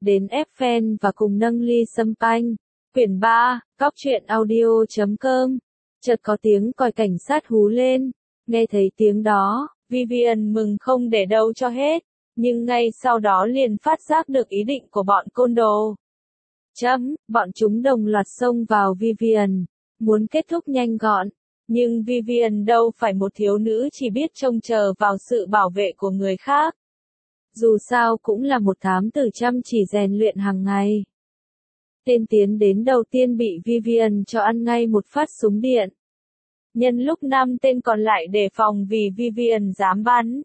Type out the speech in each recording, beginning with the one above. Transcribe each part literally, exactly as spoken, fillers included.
đến ép fan và cùng nâng ly sâm panh. Quyển ba, Cóc truyện audio chấm com. Chợt có tiếng còi cảnh sát hú lên. Nghe thấy tiếng đó, Vivian mừng không để đâu cho hết, nhưng ngay sau đó liền phát giác được ý định của bọn côn đồ. Chấm, bọn chúng đồng loạt xông vào Vivian, muốn kết thúc nhanh gọn. Nhưng Vivian đâu phải một thiếu nữ chỉ biết trông chờ vào sự bảo vệ của người khác. Dù sao cũng là một thám tử chăm chỉ rèn luyện hàng ngày. Tên tiến đến đầu tiên bị Vivian cho ăn ngay một phát súng điện. Nhân lúc năm tên còn lại đề phòng vì Vivian dám bắn,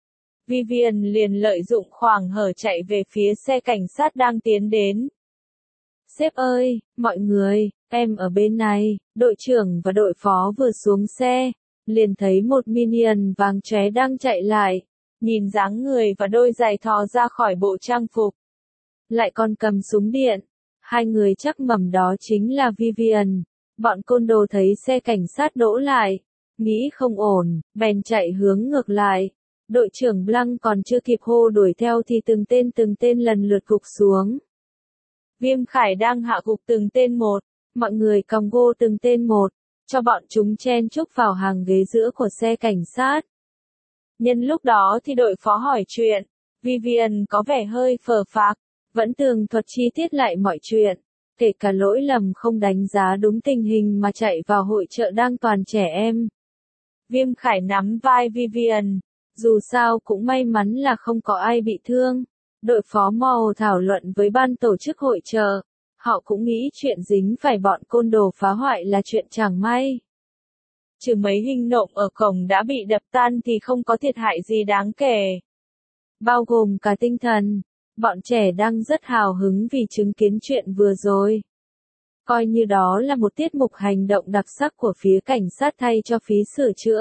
Vivian liền lợi dụng khoảng hở chạy về phía xe cảnh sát đang tiến đến. Sếp ơi, mọi người, em ở bên này. Đội trưởng và đội phó vừa xuống xe, liền thấy một minion vàng chóe đang chạy lại. Nhìn dáng người và đôi giày thò ra khỏi bộ trang phục, lại còn cầm súng điện. Hai người chắc mẩm đó chính là Vivian. Bọn côn đồ thấy xe cảnh sát đỗ lại, nghĩ không ổn, bèn chạy hướng ngược lại. Đội trưởng Blanc còn chưa kịp hô đuổi theo thì từng tên từng tên lần lượt gục xuống. Viêm Khải đang hạ gục từng tên một, mọi người còng gô từng tên một, cho bọn chúng chen chúc vào hàng ghế giữa của xe cảnh sát. Nhân lúc đó thì đội phó hỏi chuyện, Vivian có vẻ hơi phờ phạc, vẫn tường thuật chi tiết lại mọi chuyện, kể cả lỗi lầm không đánh giá đúng tình hình mà chạy vào hội chợ đang toàn trẻ em. Viêm Khải nắm vai Vivian, dù sao cũng may mắn là không có ai bị thương. Đội phó mò thảo luận với ban tổ chức hội chợ, họ cũng nghĩ chuyện dính phải bọn côn đồ phá hoại là chuyện chẳng may. Trừ mấy hình nộm ở cổng đã bị đập tan thì không có thiệt hại gì đáng kể. Bao gồm cả tinh thần, bọn trẻ đang rất hào hứng vì chứng kiến chuyện vừa rồi. Coi như đó là một tiết mục hành động đặc sắc của phía cảnh sát thay cho phí sửa chữa.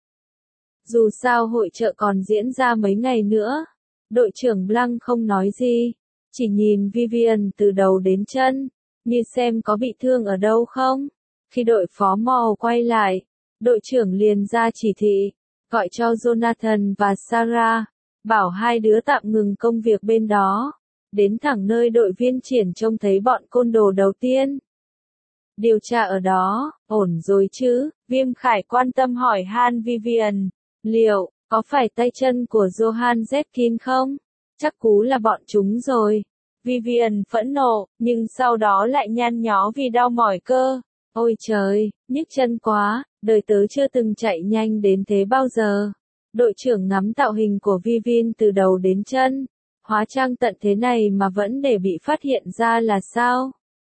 Dù sao hội chợ còn diễn ra mấy ngày nữa. Đội trưởng Blanc không nói gì, chỉ nhìn Vivian từ đầu đến chân, như xem có bị thương ở đâu không. Khi đội phó mò quay lại, đội trưởng liền ra chỉ thị, gọi cho Jonathan và Sarah, bảo hai đứa tạm ngừng công việc bên đó, đến thẳng nơi đội viên triển trông thấy bọn côn đồ đầu tiên. Điều tra ở đó, ổn rồi chứ? Viêm Khải quan tâm hỏi han Vivian, liệu có phải tay chân của Johan Zetkin không? Chắc cú là bọn chúng rồi. Vivian phẫn nộ, nhưng sau đó lại nhăn nhó vì đau mỏi cơ. Ôi trời, nhức chân quá, đời tớ chưa từng chạy nhanh đến thế bao giờ. Đội trưởng ngắm tạo hình của Vivian từ đầu đến chân. Hóa trang tận thế này mà vẫn để bị phát hiện ra là sao?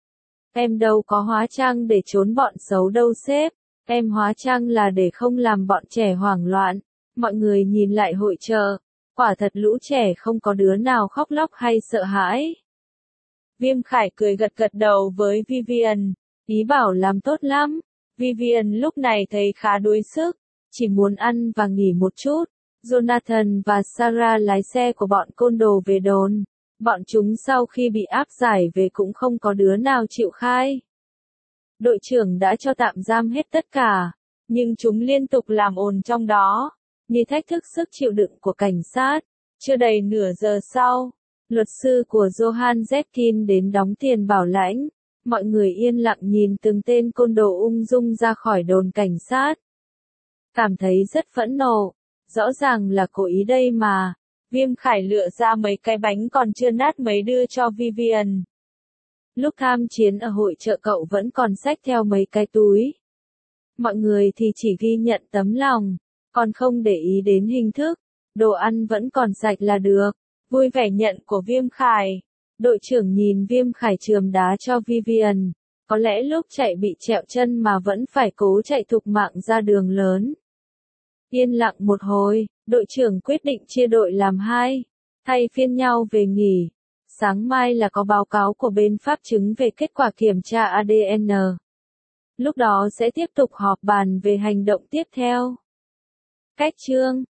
Em đâu có hóa trang để trốn bọn xấu đâu sếp. Em hóa trang là để không làm bọn trẻ hoảng loạn. Mọi người nhìn lại hội chợ, quả thật lũ trẻ không có đứa nào khóc lóc hay sợ hãi. Viêm Khải cười gật gật đầu với Vivian, ý bảo làm tốt lắm. Vivian lúc này thấy khá đuối sức, chỉ muốn ăn và nghỉ một chút. Jonathan và Sarah lái xe của bọn côn đồ về đồn. Bọn chúng sau khi bị áp giải về cũng không có đứa nào chịu khai. Đội trưởng đã cho tạm giam hết tất cả, nhưng chúng liên tục làm ồn trong đó, như thách thức sức chịu đựng của cảnh sát. Chưa đầy nửa giờ sau, luật sư của Johan Zetkin đến đóng tiền bảo lãnh. Mọi người yên lặng nhìn từng tên côn đồ ung dung ra khỏi đồn cảnh sát. Cảm thấy rất phẫn nộ, rõ ràng là cố ý đây mà. Viêm Khải lựa ra mấy cái bánh còn chưa nát mấy đưa cho Vivian. Lúc tham chiến ở hội chợ cậu vẫn còn xách theo mấy cái túi. Mọi người thì chỉ ghi nhận tấm lòng, còn không để ý đến hình thức. Đồ ăn vẫn còn sạch là được. Vui vẻ nhận của Viêm Khải. Đội trưởng nhìn Viêm Khải chườm đá cho Vivian. Có lẽ lúc chạy bị trẹo chân mà vẫn phải cố chạy thục mạng ra đường lớn. Yên lặng một hồi, đội trưởng quyết định chia đội làm hai, thay phiên nhau về nghỉ. Sáng mai là có báo cáo của bên pháp chứng về kết quả kiểm tra a đê en. Lúc đó sẽ tiếp tục họp bàn về hành động tiếp theo. Cách chương